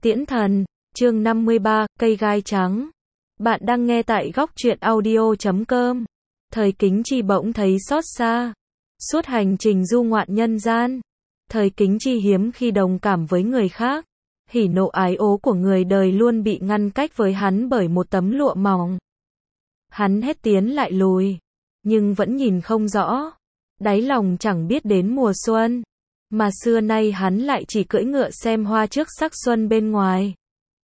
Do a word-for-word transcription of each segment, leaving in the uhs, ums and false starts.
Tiễn thần, chương năm mươi ba, cây gai trắng. Bạn đang nghe tại góc truyện audio chấm com. Thời Kính Chi bỗng thấy xót xa. Suốt hành trình du ngoạn nhân gian, Thời Kính Chi hiếm khi đồng cảm với người khác. Hỉ nộ ái ố của người đời luôn bị ngăn cách với hắn bởi một tấm lụa mỏng. Hắn hết tiến lại lùi, nhưng vẫn nhìn không rõ. Đáy lòng chẳng biết đến mùa xuân, mà xưa nay hắn lại chỉ cưỡi ngựa xem hoa trước sắc xuân bên ngoài.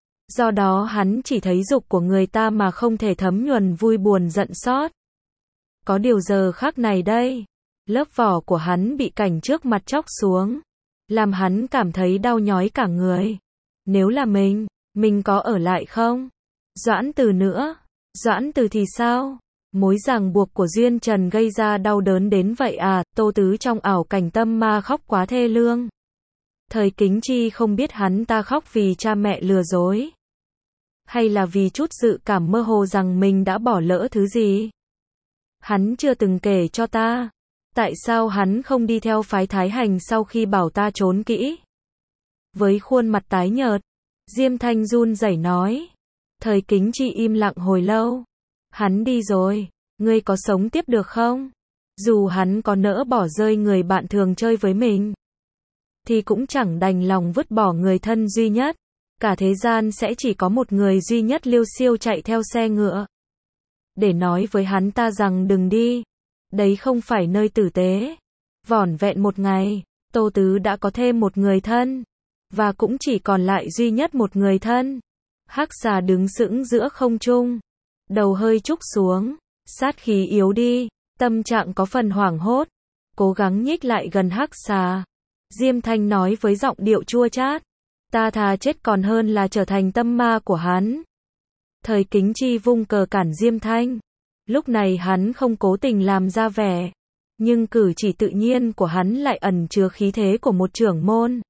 Do đó hắn chỉ thấy dục của người ta mà không thể thấm nhuần vui buồn giận xót. Có điều giờ khác này đây, lớp vỏ của hắn bị cảnh trước mặt chóc xuống, làm hắn cảm thấy đau nhói cả người. Nếu là mình, mình có ở lại không? Doãn Từ nữa, Doãn Từ thì sao? Mối ràng buộc của duyên trần gây ra đau đớn đến vậy à? Tô Tứ trong ảo cảnh tâm ma khóc quá thê lương. Thời Kính Chi không biết hắn ta khóc vì cha mẹ lừa dối, hay là vì chút dự cảm mơ hồ rằng mình đã bỏ lỡ thứ gì. Hắn chưa từng kể cho ta. Tại sao hắn không đi theo phái Thái Hành sau khi bảo ta trốn kỹ? Với khuôn mặt tái nhợt, Diêm Thanh run rẩy nói. Thời Kính Chi im lặng hồi lâu. Hắn đi rồi, ngươi có sống tiếp được không? Dù hắn có nỡ bỏ rơi người bạn thường chơi với mình, thì cũng chẳng đành lòng vứt bỏ người thân duy nhất. Cả thế gian sẽ chỉ có một người duy nhất liêu xiêu chạy theo xe ngựa. Để nói với hắn ta rằng đừng đi. Đấy không phải nơi tử tế. Vỏn vẹn một ngày, Tô Tứ đã có thêm một người thân. Và cũng chỉ còn lại duy nhất một người thân. Hắc xà đứng sững giữa không trung, đầu hơi trúc xuống, sát khí yếu đi, tâm trạng có phần hoảng hốt, cố gắng nhích lại gần hắc xà. Diêm Thanh nói với giọng điệu chua chát, ta thà chết còn hơn là trở thành tâm ma của hắn. Thời Kính Chi vung cờ cản Diêm Thanh. Lúc này hắn không cố tình làm ra vẻ, nhưng cử chỉ tự nhiên của hắn lại ẩn chứa khí thế của một trưởng môn.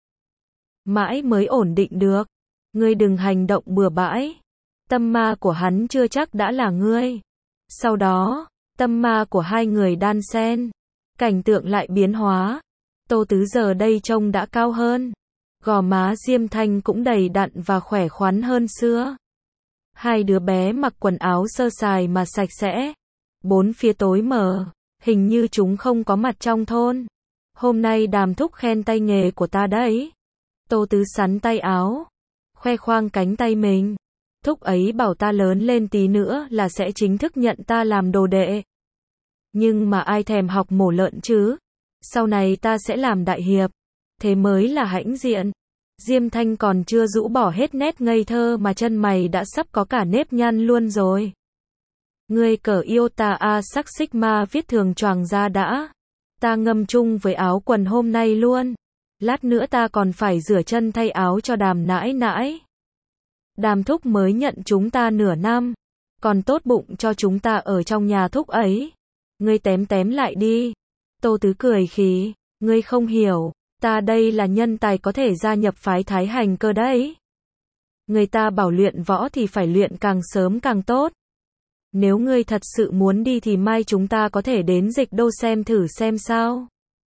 Mãi mới ổn định được. Ngươi đừng hành động bừa bãi. Tâm ma của hắn chưa chắc đã là ngươi. Sau đó, tâm ma của hai người đan xen. Cảnh tượng lại biến hóa. Tô Tứ giờ đây trông đã cao hơn. Gò má Diêm Thanh cũng đầy đặn và khỏe khoắn hơn xưa. Hai đứa bé mặc quần áo sơ sài mà sạch sẽ. Bốn phía tối mờ, hình như chúng không có mặt trong thôn. Hôm nay Đàm thúc khen tay nghề của ta đấy. Tô Tứ sắn tay áo, khoe khoang cánh tay mình. Thúc ấy bảo ta lớn lên tí nữa là sẽ chính thức nhận ta làm đồ đệ. Nhưng mà ai thèm học mổ lợn chứ? Sau này ta sẽ làm đại hiệp. Thế mới là hãnh diện. Diêm Thanh còn chưa rũ bỏ hết nét ngây thơ mà chân mày đã sắp có cả nếp nhăn luôn rồi. Ngươi cởi iota a sắc sigma viết thường choàng ra đã. Ta ngâm chung với áo quần hôm nay luôn. Lát nữa ta còn phải rửa chân thay áo cho Đàm nãi nãi. Đàm thúc mới nhận chúng ta nửa năm, còn tốt bụng cho chúng ta ở trong nhà thúc ấy. Ngươi tém tém lại đi. Tô Tứ cười khí, ngươi không hiểu, ta đây là nhân tài có thể gia nhập phái Thái Hành cơ đấy. Người ta bảo luyện võ thì phải luyện càng sớm càng tốt. Nếu ngươi thật sự muốn đi thì mai chúng ta có thể đến Dịch Đô xem thử xem sao.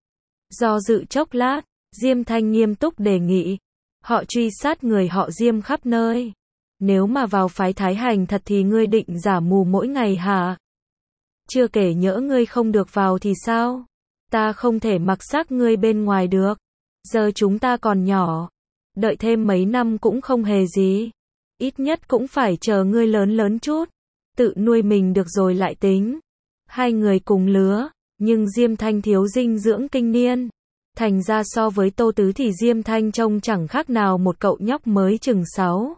Do dự chốc lát, Diêm Thanh nghiêm túc đề nghị. Họ truy sát người họ Diêm khắp nơi. Nếu mà vào phái Thái Hành thật thì ngươi định giả mù mỗi ngày hả? Chưa kể nhỡ ngươi không được vào thì sao? Ta không thể mặc xác ngươi bên ngoài được. Giờ chúng ta còn nhỏ. Đợi thêm mấy năm cũng không hề gì. Ít nhất cũng phải chờ ngươi lớn lớn chút. Tự nuôi mình được rồi lại tính. Hai người cùng lứa, nhưng Diêm Thanh thiếu dinh dưỡng kinh niên. Thành ra so với Tô Tứ thì Diêm Thanh trông chẳng khác nào một cậu nhóc mới chừng sáu,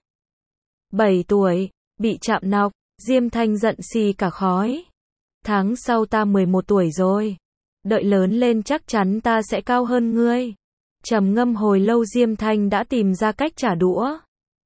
bảy tuổi, bị chạm nọc. Diêm Thanh giận xì cả khói. Tháng sau ta mười một tuổi rồi. Đợi lớn lên chắc chắn ta sẽ cao hơn ngươi. Trầm ngâm hồi lâu Diêm Thanh đã tìm ra cách trả đũa.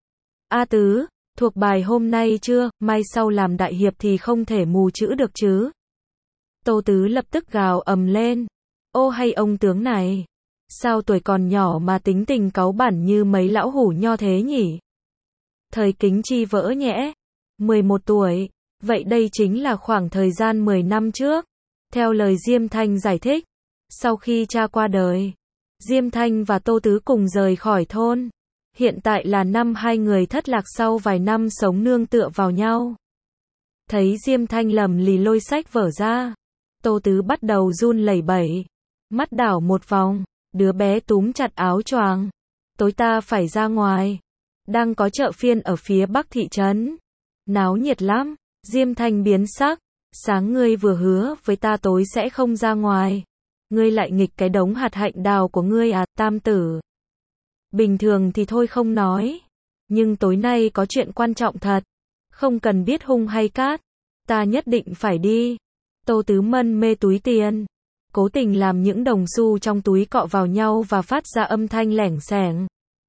A Tứ, thuộc bài hôm nay chưa? Mai sau làm đại hiệp thì không thể mù chữ được chứ. Tô Tứ lập tức gào ầm lên. Ô hay ông tướng này, sao tuổi còn nhỏ mà tính tình cáu bẳn như mấy lão hủ nho thế nhỉ? Thời Kính Chi vỡ nhẽ. mười một tuổi, vậy đây chính là khoảng thời gian mười năm trước. Theo lời Diêm Thanh giải thích, sau khi cha qua đời, Diêm Thanh và Tô Tứ cùng rời khỏi thôn. Hiện tại là năm hai người thất lạc sau vài năm sống nương tựa vào nhau. Thấy Diêm Thanh lầm lì lôi sách vở ra, Tô Tứ bắt đầu run lẩy bẩy, mắt đảo một vòng, đứa bé túm chặt áo choàng. Tối ta phải ra ngoài. Đang có chợ phiên ở phía bắc thị trấn. Náo nhiệt lắm. Diêm Thanh biến sắc. Sáng ngươi vừa hứa với ta tối sẽ không ra ngoài. Ngươi lại nghịch cái đống hạt hạnh đào của ngươi à, tam tử. Bình thường thì thôi không nói. Nhưng tối nay có chuyện quan trọng thật. Không cần biết hung hay cát. Ta nhất định phải đi. Tô Tứ mân mê túi tiền. Cố tình làm những đồng xu trong túi cọ vào nhau và phát ra âm thanh lẻng xẻng.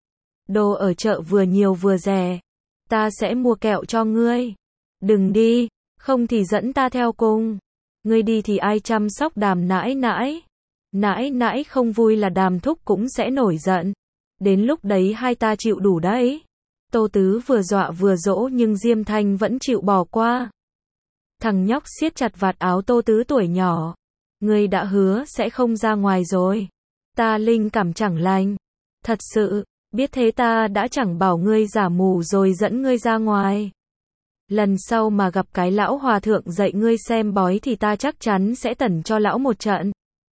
Đồ ở chợ vừa nhiều vừa rẻ. Ta sẽ mua kẹo cho ngươi. Đừng đi, không thì dẫn ta theo cùng. Ngươi đi thì ai chăm sóc Đàm nãi nãi. Nãi nãi không vui là Đàm thúc cũng sẽ nổi giận. Đến lúc đấy hai ta chịu đủ đấy. Tô Tứ vừa dọa vừa dỗ nhưng Diêm Thanh vẫn chịu bỏ qua. Thằng nhóc siết chặt vạt áo Tô Tứ tuổi nhỏ. Ngươi đã hứa sẽ không ra ngoài rồi. Ta linh cảm chẳng lành. Thật sự, biết thế ta đã chẳng bảo ngươi giả mù rồi dẫn ngươi ra ngoài. Lần sau mà gặp cái lão hòa thượng dạy ngươi xem bói thì ta chắc chắn sẽ tẩn cho lão một trận.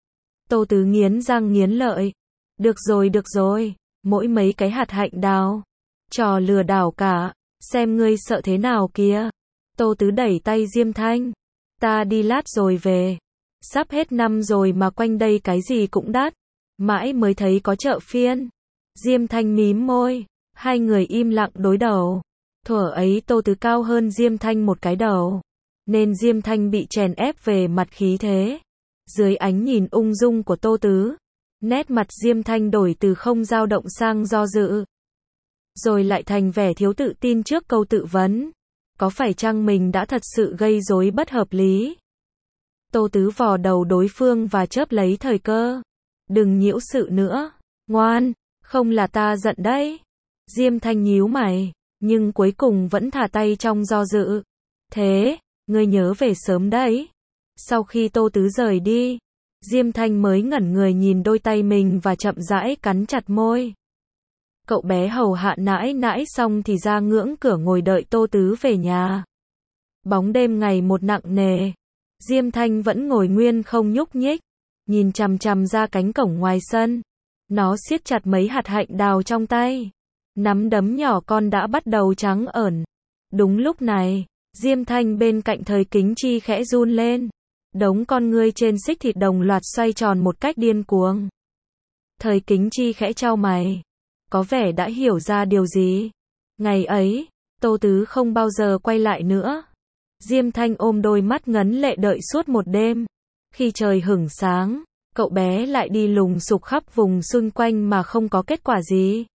Tô Tứ nghiến răng nghiến lợi. Được rồi được rồi, mỗi mấy cái hạt hạnh đào. Trò lừa đảo cả, xem ngươi sợ thế nào kìa. Tô Tứ đẩy tay Diêm Thanh. Ta đi lát rồi về. Sắp hết năm rồi mà quanh đây cái gì cũng đắt. Mãi mới thấy có chợ phiên. Diêm Thanh mím môi. Hai người im lặng đối đầu. Thuở ấy Tô Tứ cao hơn Diêm Thanh một cái đầu. Nên Diêm Thanh bị chèn ép về mặt khí thế. Dưới ánh nhìn ung dung của Tô Tứ, nét mặt Diêm Thanh đổi từ không dao động sang do dự. Rồi lại thành vẻ thiếu tự tin trước câu tự vấn. Có phải chăng mình đã thật sự gây rối bất hợp lý? Tô Tứ vò đầu đối phương và chớp lấy thời cơ. Đừng nhiễu sự nữa. Ngoan, không là ta giận đấy. Diêm Thanh nhíu mày, nhưng cuối cùng vẫn thả tay trong do dự. Thế, ngươi nhớ về sớm đấy. Sau khi Tô Tứ rời đi, Diêm Thanh mới ngẩn người nhìn đôi tay mình và chậm rãi cắn chặt môi. Cậu bé hầu hạ nãi nãi xong thì ra ngưỡng cửa ngồi đợi Tô Tứ về nhà. Bóng đêm ngày một nặng nề. Diêm Thanh vẫn ngồi nguyên không nhúc nhích, nhìn chằm chằm ra cánh cổng ngoài sân. Nó siết chặt mấy hạt hạnh đào trong tay. Nắm đấm nhỏ con đã bắt đầu trắng ẩn. Đúng lúc này, Diêm Thanh bên cạnh Thời Kính Chi khẽ run lên. Đống con ngươi trên xích thịt đồng loạt xoay tròn một cách điên cuồng. Thời Kính Chi khẽ chau mày. Có vẻ đã hiểu ra điều gì. Ngày ấy, Tô Tứ không bao giờ quay lại nữa. Diêm Thanh ôm đôi mắt ngấn lệ đợi suốt một đêm. Khi trời hửng sáng, cậu bé lại đi lùng sục khắp vùng xung quanh mà không có kết quả gì.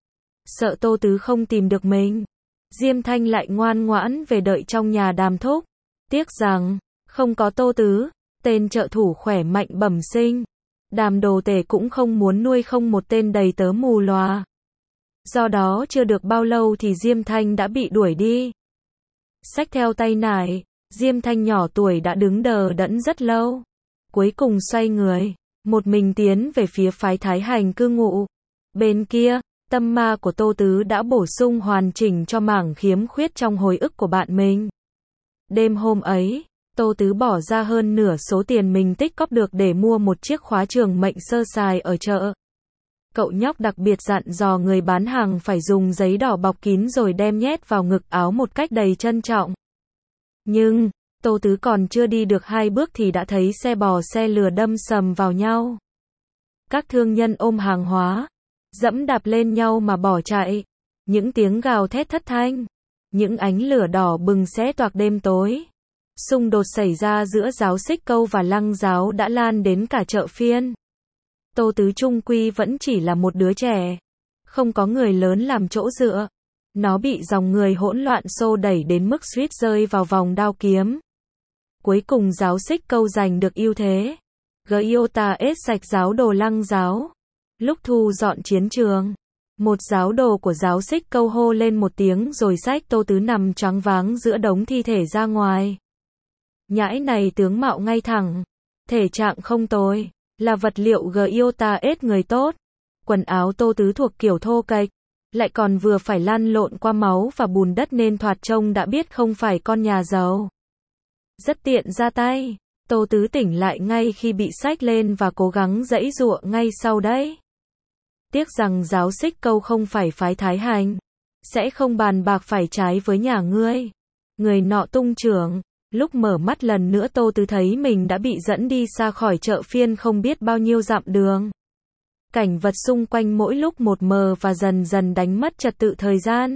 Sợ Tô Tứ không tìm được mình, Diêm Thanh lại ngoan ngoãn về đợi trong nhà Đàm thúc. Tiếc rằng, không có Tô Tứ, tên trợ thủ khỏe mạnh bẩm sinh. Đàm đồ tể cũng không muốn nuôi không một tên đầy tớ mù lòa. Do đó chưa được bao lâu thì Diêm Thanh đã bị đuổi đi. Xách theo tay nải, Diêm Thanh nhỏ tuổi đã đứng đờ đẫn rất lâu. Cuối cùng xoay người, một mình tiến về phía phái Thái Hành cư ngụ. Bên kia, tâm ma của Tô Tứ đã bổ sung hoàn chỉnh cho mảng khiếm khuyết trong hồi ức của bạn mình. Đêm hôm ấy, Tô Tứ bỏ ra hơn nửa số tiền mình tích cóp được để mua một chiếc khóa trường mệnh sơ sài ở chợ. Cậu nhóc đặc biệt dặn dò người bán hàng phải dùng giấy đỏ bọc kín rồi đem nhét vào ngực áo một cách đầy trân trọng. Nhưng, Tô Tứ còn chưa đi được hai bước thì đã thấy xe bò xe lừa đâm sầm vào nhau. Các thương nhân ôm hàng hóa, dẫm đạp lên nhau mà bỏ chạy. Những tiếng gào thét thất thanh, những ánh lửa đỏ bừng xé toạc đêm tối. Xung đột xảy ra giữa giáo xích câu và lăng giáo đã lan đến cả chợ phiên. Tô Tứ trung quy vẫn chỉ là một đứa trẻ, không có người lớn làm chỗ dựa. Nó bị dòng người hỗn loạn xô đẩy đến mức suýt rơi vào vòng đao kiếm. Cuối cùng giáo xích câu giành được ưu thế. Giota ết sạch giáo đồ lăng giáo. Lúc thu dọn chiến trường, một giáo đồ của giáo xích câu hô lên một tiếng rồi xách Tô Tứ nằm choáng váng giữa đống thi thể ra ngoài. Nhãi này tướng mạo ngay thẳng, thể trạng không tồi, là vật liệu Giota ết người tốt. Quần áo Tô Tứ thuộc kiểu thô kệch, lại còn vừa phải lăn lộn qua máu và bùn đất nên thoạt trông đã biết không phải con nhà giàu. Rất tiện ra tay. Tô Tứ tỉnh lại ngay khi bị xách lên và cố gắng giãy giụa ngay sau đấy. Tiếc rằng giáo xích câu không phải phái Thái Hành. Sẽ không bàn bạc phải trái với nhà ngươi. Người nọ tung trưởng. Lúc mở mắt lần nữa Tô Tứ thấy mình đã bị dẫn đi xa khỏi chợ phiên không biết bao nhiêu dặm đường. Cảnh vật xung quanh mỗi lúc một mờ và dần dần đánh mất trật tự thời gian.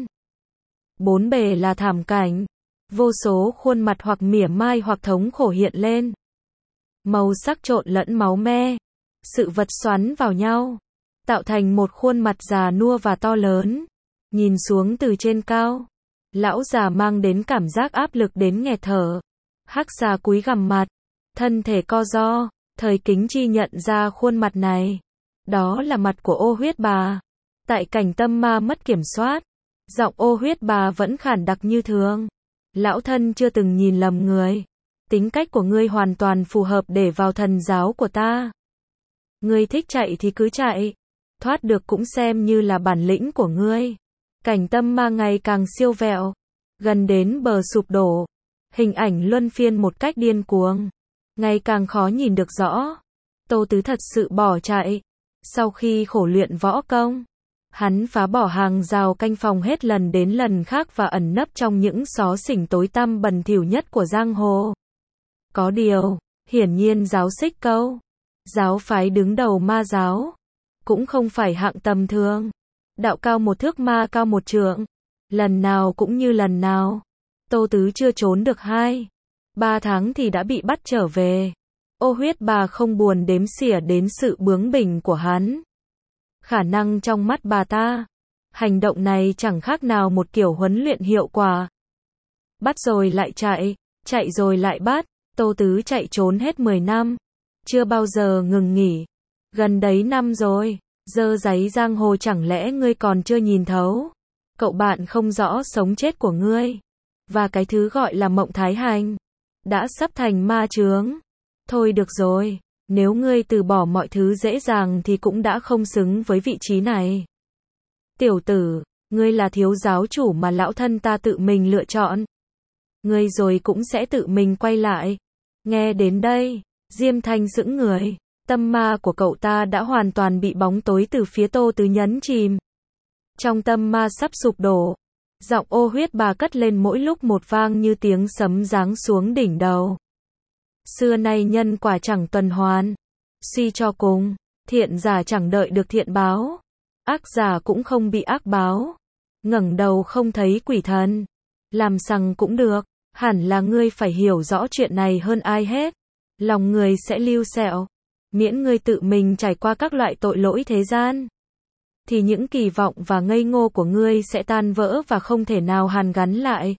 Bốn bề là thảm cảnh. Vô số khuôn mặt hoặc mỉa mai hoặc thống khổ hiện lên. Màu sắc trộn lẫn máu me. Sự vật xoắn vào nhau. Tạo thành một khuôn mặt già nua và to lớn. Nhìn xuống từ trên cao. Lão già mang đến cảm giác áp lực đến nghẹt thở. Hắc già cúi gằm mặt. Thân thể co ro. Thời Kính Chi nhận ra khuôn mặt này. Đó là mặt của Ô Huyết Bà. Tại cảnh tâm ma mất kiểm soát. Giọng Ô Huyết Bà vẫn khản đặc như thường. Lão thân chưa từng nhìn lầm người. Tính cách của ngươi hoàn toàn phù hợp để vào thần giáo của ta. Ngươi thích chạy thì cứ chạy. Thoát được cũng xem như là bản lĩnh của ngươi. Cảnh tâm ma ngày càng siêu vẹo. Gần đến bờ sụp đổ. Hình ảnh luân phiên một cách điên cuồng. Ngày càng khó nhìn được rõ. Tô Tứ thật sự bỏ chạy. Sau khi khổ luyện võ công, hắn phá bỏ hàng rào canh phòng hết lần đến lần khác và ẩn nấp trong những xó xỉnh tối tăm bẩn thỉu nhất của giang hồ. Có điều, hiển nhiên giáo xích câu, giáo phái đứng đầu ma giáo, cũng không phải hạng tầm thường. Đạo cao một thước ma cao một trượng. Lần nào cũng như lần nào. Tô Tứ chưa trốn được hai, ba tháng thì đã bị bắt trở về. Ô Huyết Bà không buồn đếm xỉa đến sự bướng bỉnh của hắn. Khả năng trong mắt bà ta, hành động này chẳng khác nào một kiểu huấn luyện hiệu quả. Bắt rồi lại chạy, chạy rồi lại bắt. Tô Tứ chạy trốn hết mười năm. Chưa bao giờ ngừng nghỉ. Gần đấy năm rồi. Dơ giấy giang hồ chẳng lẽ ngươi còn chưa nhìn thấu. Cậu bạn không rõ sống chết của ngươi. Và cái thứ gọi là Mộng Thái Hành. Đã sắp thành ma chướng. Thôi được rồi. Nếu ngươi từ bỏ mọi thứ dễ dàng thì cũng đã không xứng với vị trí này. Tiểu tử, ngươi là thiếu giáo chủ mà lão thân ta tự mình lựa chọn. Ngươi rồi cũng sẽ tự mình quay lại. Nghe đến đây, Diêm Thanh sững người. Tâm ma của cậu ta đã hoàn toàn bị bóng tối từ phía Tô Tứ nhấn chìm. Trong tâm ma sắp sụp đổ, giọng Ô Huyết Bà cất lên mỗi lúc một vang như tiếng sấm giáng xuống đỉnh đầu. Xưa nay nhân quả chẳng tuần hoàn. Suy cho cùng, thiện giả chẳng đợi được thiện báo. Ác giả cũng không bị ác báo. Ngẩng đầu không thấy quỷ thần. Làm sằng cũng được. Hẳn là ngươi phải hiểu rõ chuyện này hơn ai hết. Lòng người sẽ lưu sẹo. Miễn ngươi tự mình trải qua các loại tội lỗi thế gian, thì những kỳ vọng và ngây ngô của ngươi sẽ tan vỡ và không thể nào hàn gắn lại.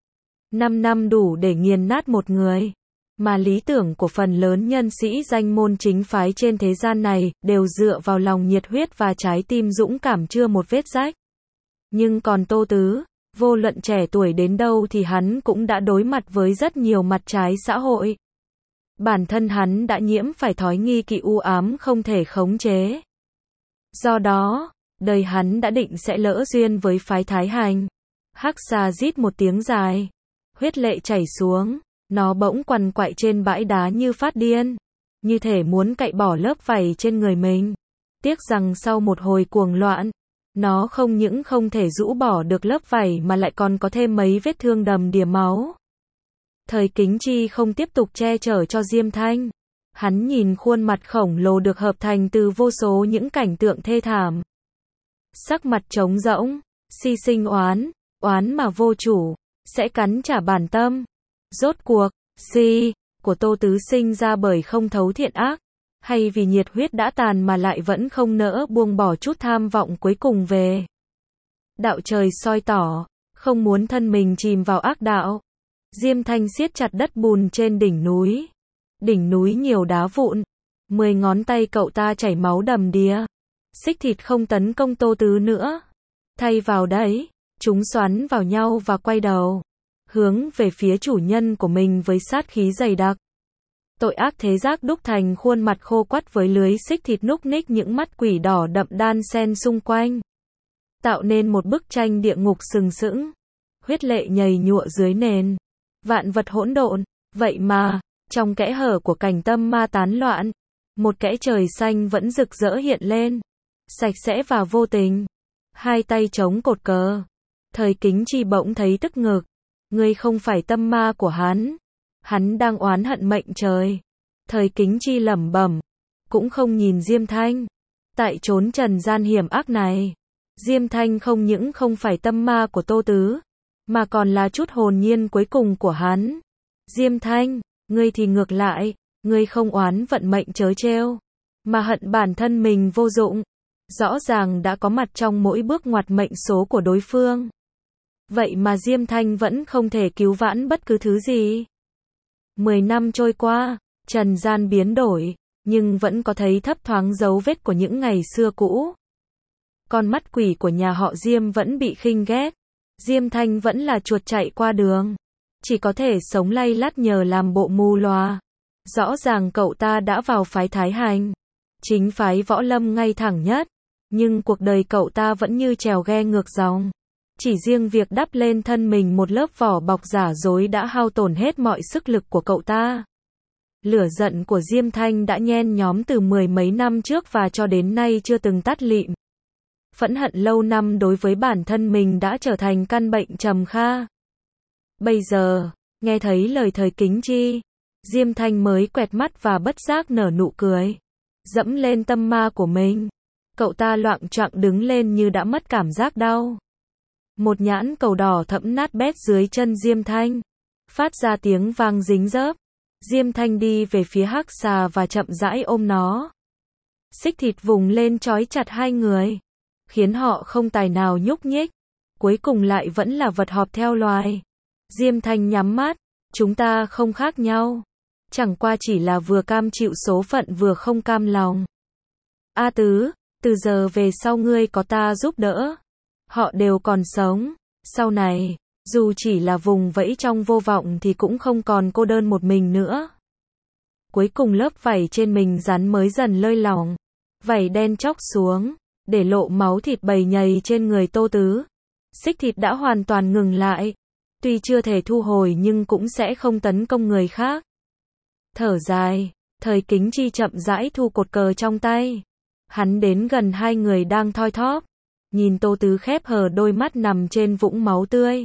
Năm năm đủ để nghiền nát một người. Mà lý tưởng của phần lớn nhân sĩ danh môn chính phái trên thế gian này đều dựa vào lòng nhiệt huyết và trái tim dũng cảm chưa một vết rách. Nhưng còn Tô Tứ, vô luận trẻ tuổi đến đâu thì hắn cũng đã đối mặt với rất nhiều mặt trái xã hội. Bản thân hắn đã nhiễm phải thói nghi kỵ u ám không thể khống chế. Do đó, đời hắn đã định sẽ lỡ duyên với phái Thái Hành. Hắc xà rít một tiếng dài. Huyết lệ chảy xuống. Nó bỗng quằn quại trên bãi đá như phát điên. Như thể muốn cạy bỏ lớp vảy trên người mình. Tiếc rằng sau một hồi cuồng loạn, nó không những không thể rũ bỏ được lớp vảy mà lại còn có thêm mấy vết thương đầm đìa máu. Thời Kính Chi không tiếp tục che chở cho Diêm Thanh. Hắn nhìn khuôn mặt khổng lồ được hợp thành từ vô số những cảnh tượng thê thảm. Sắc mặt trống rỗng, si sinh oán, oán mà vô chủ, sẽ cắn trả bản tâm. Rốt cuộc, si của Tô Tứ sinh ra bởi không thấu thiện ác, hay vì nhiệt huyết đã tàn mà lại vẫn không nỡ buông bỏ chút tham vọng cuối cùng về đạo trời soi tỏ, không muốn thân mình chìm vào ác đạo. Diêm Thanh siết chặt đất bùn trên đỉnh núi. Đỉnh núi nhiều đá vụn. Mười ngón tay cậu ta chảy máu đầm đìa. Xích thịt không tấn công Tô Tứ nữa. Thay vào đấy, chúng xoắn vào nhau và quay đầu. Hướng về phía chủ nhân của mình với sát khí dày đặc. Tội ác thế giác đúc thành khuôn mặt khô quắt với lưới xích thịt núc ních những mắt quỷ đỏ đậm đan xen xung quanh. tạo nên một bức tranh địa ngục sừng sững. Huyết lệ nhầy nhụa dưới nền, vạn vật hỗn độn, vậy mà, trong kẽ hở của cảnh tâm ma tán loạn, một kẽ trời xanh vẫn rực rỡ hiện lên, sạch sẽ và vô tình. Hai tay chống cột cờ. Thời Kính Chi bỗng thấy tức ngực. Ngươi không phải tâm ma của hắn. Hắn đang oán hận mệnh trời. Thời Kính Chi lẩm bẩm, cũng không nhìn Diêm Thanh. Tại chốn trần gian hiểm ác này, Diêm Thanh không những không phải tâm ma của Tô Tứ, mà còn là chút hồn nhiên cuối cùng của hắn. Diêm Thanh, ngươi thì ngược lại, ngươi không oán vận mệnh trớ trêu, mà hận bản thân mình vô dụng. Rõ ràng đã có mặt trong mỗi bước ngoặt mệnh số của đối phương. Vậy mà Diêm Thanh vẫn không thể cứu vãn bất cứ thứ gì. Mười năm trôi qua, trần gian biến đổi, nhưng vẫn có thấy thấp thoáng dấu vết của những ngày xưa cũ. Con mắt quỷ của nhà họ Diêm vẫn bị khinh ghét. Diêm Thanh vẫn là chuột chạy qua đường, chỉ có thể sống lay lắt nhờ làm bộ mù lòa. Rõ ràng cậu ta đã vào phái Thái Hành, chính phái võ lâm ngay thẳng nhất, nhưng cuộc đời cậu ta vẫn như chèo ghe ngược dòng. Chỉ riêng việc đắp lên thân mình một lớp vỏ bọc giả dối đã hao tổn hết mọi sức lực của cậu ta. Lửa giận của Diêm Thanh đã nhen nhóm từ mười mấy năm trước và cho đến nay chưa từng tắt lịm. Phẫn hận lâu năm đối với bản thân mình đã trở thành căn bệnh trầm kha. Bây giờ, nghe thấy lời Thời Kính Chi, Diêm Thanh mới quẹt mắt và bất giác nở nụ cười. Dẫm lên tâm ma của mình, cậu ta loạng choạng đứng lên như đã mất cảm giác đau. Một nhãn cầu đỏ thẫm nát bét dưới chân Diêm Thanh, phát ra tiếng vang dính dớp. Diêm Thanh đi về phía hắc xà và chậm rãi ôm nó. Xích thịt vùng lên trói chặt hai người, khiến họ không tài nào nhúc nhích. Cuối cùng lại vẫn là vật họp theo loài. Diêm Thanh nhắm mắt, chúng ta không khác nhau. Chẳng qua chỉ là vừa cam chịu số phận vừa không cam lòng. A Tứ, từ giờ về sau ngươi có ta giúp đỡ. Họ đều còn sống. Sau này, dù chỉ là vùng vẫy trong vô vọng thì cũng không còn cô đơn một mình nữa. Cuối cùng lớp vảy trên mình rắn mới dần lơi lỏng. Vảy đen chóc xuống, để lộ máu thịt bầy nhầy trên người Tô Tứ. Xích thịt đã hoàn toàn ngừng lại. Tuy chưa thể thu hồi nhưng cũng sẽ không tấn công người khác. Thở dài, Thời Kính Chi chậm rãi thu cột cờ trong tay. Hắn đến gần hai người đang thoi thóp, nhìn Tô Tứ khép hờ đôi mắt nằm trên vũng máu tươi.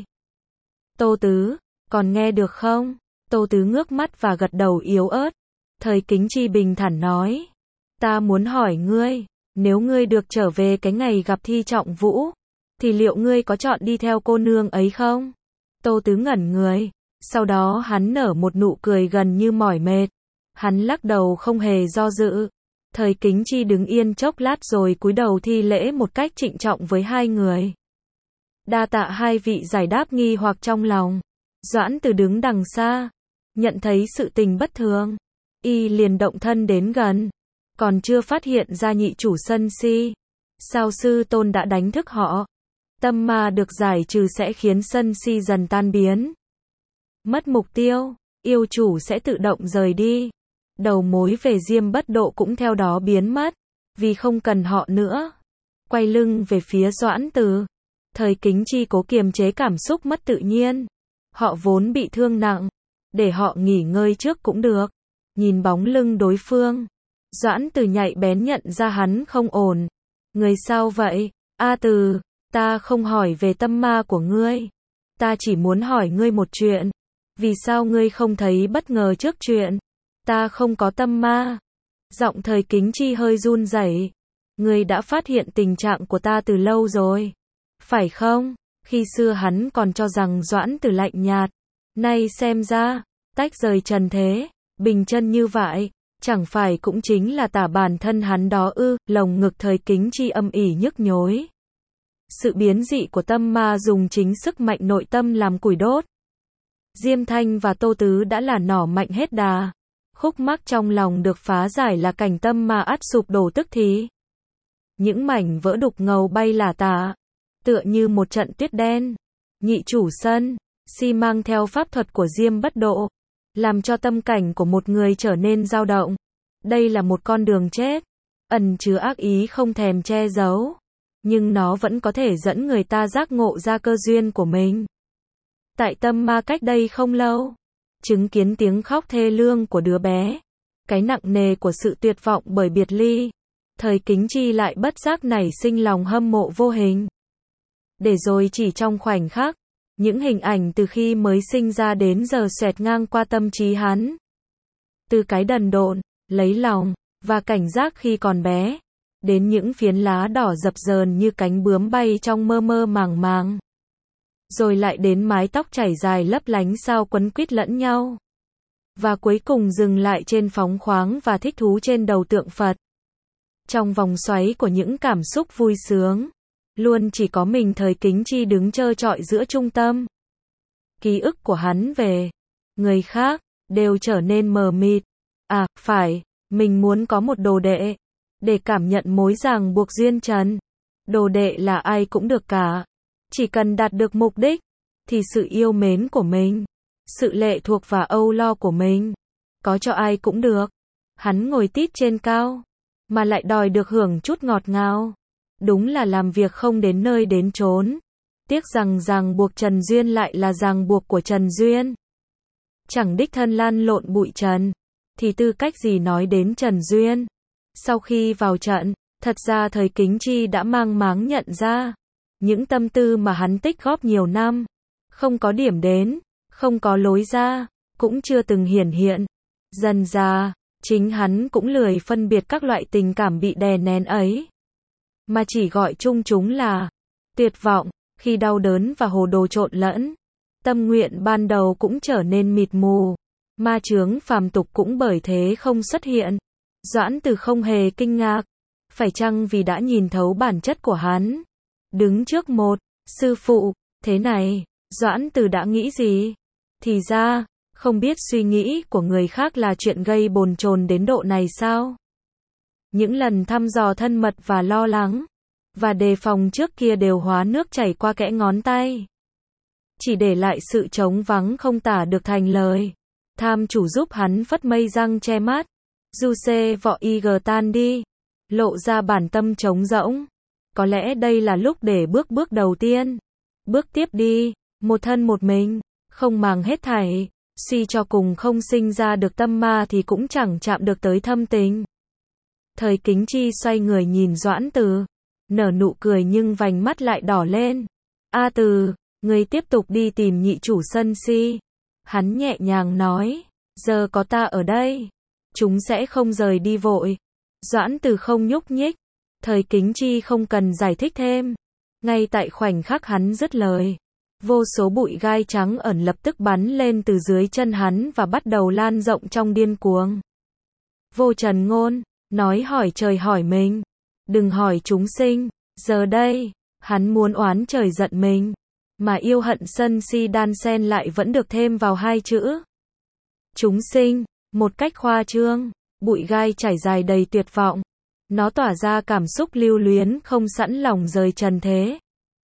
Tô Tứ, còn nghe được không? Tô Tứ ngước mắt và gật đầu yếu ớt. Thời Kính Chi bình thản nói, ta muốn hỏi ngươi, nếu ngươi được trở về cái ngày gặp Thi Trọng Vũ, thì liệu ngươi có chọn đi theo cô nương ấy không? Tô Tứ ngẩn người, sau đó hắn nở một nụ cười gần như mỏi mệt. Hắn lắc đầu không hề do dự. Thời Kính Chi đứng yên chốc lát rồi cúi đầu thi lễ một cách trịnh trọng với hai người. Đa tạ hai vị giải đáp nghi hoặc trong lòng. Doãn Từ đứng đằng xa, nhận thấy sự tình bất thường, y liền động thân đến gần, còn chưa phát hiện ra nhị chủ sân si. Sao sư tôn đã đánh thức họ? Tâm ma được giải trừ sẽ khiến sân si dần tan biến. Mất mục tiêu, yêu chủ sẽ tự động rời đi. Đầu mối về Diêm Bất Độ cũng theo đó biến mất, vì không cần họ nữa. Quay lưng về phía Doãn Từ, Thời Kính Chi cố kiềm chế cảm xúc mất tự nhiên. Họ vốn bị thương nặng, để họ nghỉ ngơi trước cũng được. Nhìn bóng lưng đối phương, Doãn Từ nhạy bén nhận ra hắn không ổn. Người sao vậy? A Từ, ta không hỏi về tâm ma của ngươi. Ta chỉ muốn hỏi ngươi một chuyện. Vì sao ngươi không thấy bất ngờ trước chuyện? Ta không có tâm ma. Giọng Thời Kính Chi hơi run rẩy. Ngươi đã phát hiện tình trạng của ta từ lâu rồi, phải không? Khi xưa hắn còn cho rằng Doãn Từ lạnh nhạt, nay xem ra, tách rời trần thế, bình chân như vậy, chẳng phải cũng chính là tả bản thân hắn đó ư? Lồng ngực Thời Kính Chi âm ỉ nhức nhối. Sự biến dị của tâm ma dùng chính sức mạnh nội tâm làm củi đốt. Diêm Thanh và Tô Tứ đã là nỏ mạnh hết đà. Khúc mắc trong lòng được phá giải là cảnh tâm ma ắt sụp đổ tức thì. Những mảnh vỡ đục ngầu bay lả tả, tựa như một trận tuyết đen. Nhị chủ sân si mang theo pháp thuật của Diêm Bất Độ, làm cho tâm cảnh của một người trở nên dao động. Đây là một con đường chết, ẩn chứa ác ý không thèm che giấu. nhưng nó vẫn có thể dẫn người ta giác ngộ ra cơ duyên của mình. Tại Tâm Ma cách đây không lâu, chứng kiến tiếng khóc thê lương của đứa bé, cái nặng nề của sự tuyệt vọng bởi biệt ly, Thời Kính Chi lại bất giác nảy sinh lòng hâm mộ vô hình. Để rồi chỉ trong khoảnh khắc, những hình ảnh từ khi mới sinh ra đến giờ xoẹt ngang qua tâm trí hắn. Từ cái đần độn, lấy lòng, và cảnh giác khi còn bé, đến những phiến lá đỏ dập dờn như cánh bướm bay trong mơ mơ màng màng. Rồi lại đến mái tóc chảy dài lấp lánh sao quấn quýt lẫn nhau. Và cuối cùng dừng lại trên phóng khoáng và thích thú trên đầu tượng Phật. Trong vòng xoáy của những cảm xúc vui sướng, luôn chỉ có mình Thời Kính Chi đứng trơ trọi giữa trung tâm. Ký ức của hắn về người khác đều trở nên mờ mịt. À, phải, mình muốn có một đồ đệ để cảm nhận mối ràng buộc duyên trần. Đồ đệ là ai cũng được cả. Chỉ cần đạt được mục đích, thì sự yêu mến của mình, sự lệ thuộc và âu lo của mình, có cho ai cũng được. Hắn ngồi tít trên cao, mà lại đòi được hưởng chút ngọt ngào. Đúng là làm việc không đến nơi đến chốn. Tiếc rằng ràng buộc trần duyên lại là ràng buộc của trần duyên. Chẳng đích thân lăn lộn bụi trần, thì tư cách gì nói đến trần duyên. Sau khi vào trận, thật ra Thời Kính Chi đã mang máng nhận ra, những tâm tư mà hắn tích góp nhiều năm, không có điểm đến, không có lối ra, cũng chưa từng hiển hiện. Dần dà, chính hắn cũng lười phân biệt các loại tình cảm bị đè nén ấy, mà chỉ gọi chung chúng là tuyệt vọng. Khi đau đớn và hồ đồ trộn lẫn, tâm nguyện ban đầu cũng trở nên mịt mù, ma chướng phàm tục cũng bởi thế không xuất hiện. Doãn Từ không hề kinh ngạc, phải chăng vì đã nhìn thấu bản chất của hắn. Đứng trước một sư phụ thế này, Doãn Từ đã nghĩ gì? Thì ra, không biết suy nghĩ của người khác là chuyện gây bồn chồn đến độ này sao? Những lần thăm dò thân mật và lo lắng và đề phòng trước kia đều hóa nước chảy qua kẽ ngón tay, chỉ để lại sự trống vắng không tả được thành lời. Tham chủ giúp hắn phất mây răng che mắt, du xê vọ y gờ tan đi, lộ ra bản tâm trống rỗng. Có lẽ đây là lúc để bước bước đầu tiên. Bước tiếp đi, một thân một mình, không màng hết thảy, suy cho cùng không sinh ra được tâm ma thì cũng chẳng chạm được tới thâm tình. Thời Kính Chi xoay người nhìn Doãn Từ, nở nụ cười nhưng vành mắt lại đỏ lên. A Từ, ngươi tiếp tục đi tìm nhị chủ sân si. Hắn nhẹ nhàng nói, giờ có ta ở đây, chúng sẽ không rời đi vội. Doãn Từ không nhúc nhích. Thời Kính Chi không cần giải thích thêm. Ngay tại khoảnh khắc hắn dứt lời, vô số bụi gai trắng ẩn lập tức bắn lên từ dưới chân hắn và bắt đầu lan rộng trong điên cuồng. Vô trần ngôn, nói hỏi trời hỏi mình, đừng hỏi chúng sinh. Giờ đây, hắn muốn oán trời giận mình, mà yêu hận sân si đan xen lại vẫn được thêm vào hai chữ. Chúng sinh, một cách khoa trương, bụi gai trải dài đầy tuyệt vọng. Nó tỏa ra cảm xúc lưu luyến không sẵn lòng rời trần thế,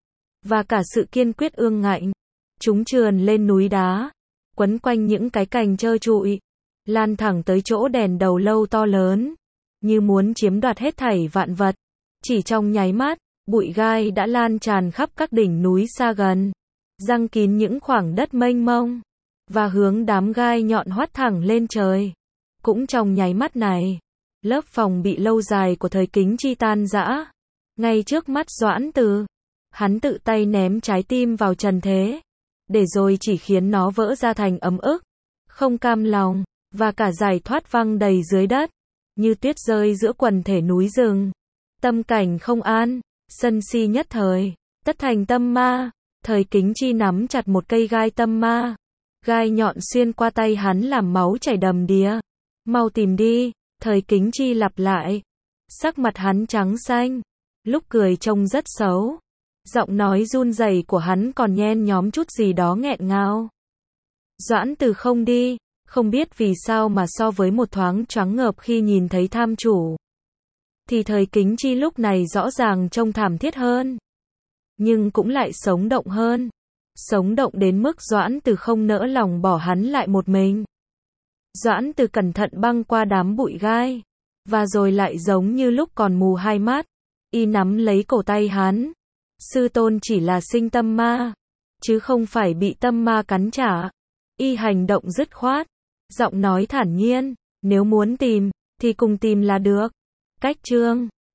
và cả sự kiên quyết ương ngạnh. Chúng trườn lên núi đá, quấn quanh những cái cành trơ trụi, lan thẳng tới chỗ đèn đầu lâu to lớn, như muốn chiếm đoạt hết thảy vạn vật. Chỉ trong nháy mắt, bụi gai đã lan tràn khắp các đỉnh núi xa gần, giăng kín những khoảng đất mênh mông, và hướng đám gai nhọn hoắt thẳng lên trời. Cũng trong nháy mắt này, lớp phòng bị lâu dài của Thời Kính Chi tan rã. Ngay trước mắt Doãn Từ, hắn tự tay ném trái tim vào trần thế, để rồi chỉ khiến nó vỡ ra thành ấm ức, không cam lòng, và cả giải thoát văng đầy dưới đất, như tuyết rơi giữa quần thể núi rừng. Tâm cảnh không an, sân si nhất thời, tất thành tâm ma. Thời Kính Chi nắm chặt một cây gai tâm ma. Gai nhọn xuyên qua tay hắn làm máu chảy đầm đìa. Mau tìm đi. Thời Kính Chi lặp lại. Sắc mặt hắn trắng xanh, lúc cười trông rất xấu. Giọng nói run rẩy của hắn còn nhen nhóm chút gì đó nghẹn ngào. Doãn Từ không đi, không biết vì sao mà so với một thoáng choáng ngợp khi nhìn thấy tham chủ, thì Thời Kính Chi lúc này rõ ràng trông thảm thiết hơn, nhưng cũng lại sống động hơn. Sống động đến mức Doãn Từ không nỡ lòng bỏ hắn lại một mình. Doãn Từ cẩn thận băng qua đám bụi gai, và rồi lại giống như lúc còn mù hai mắt, Y nắm lấy cổ tay hắn. Sư tôn chỉ là sinh tâm ma, chứ không phải bị tâm ma cắn trả. Y hành động dứt khoát, giọng nói thản nhiên, nếu muốn tìm, thì cùng tìm là được. Cách chương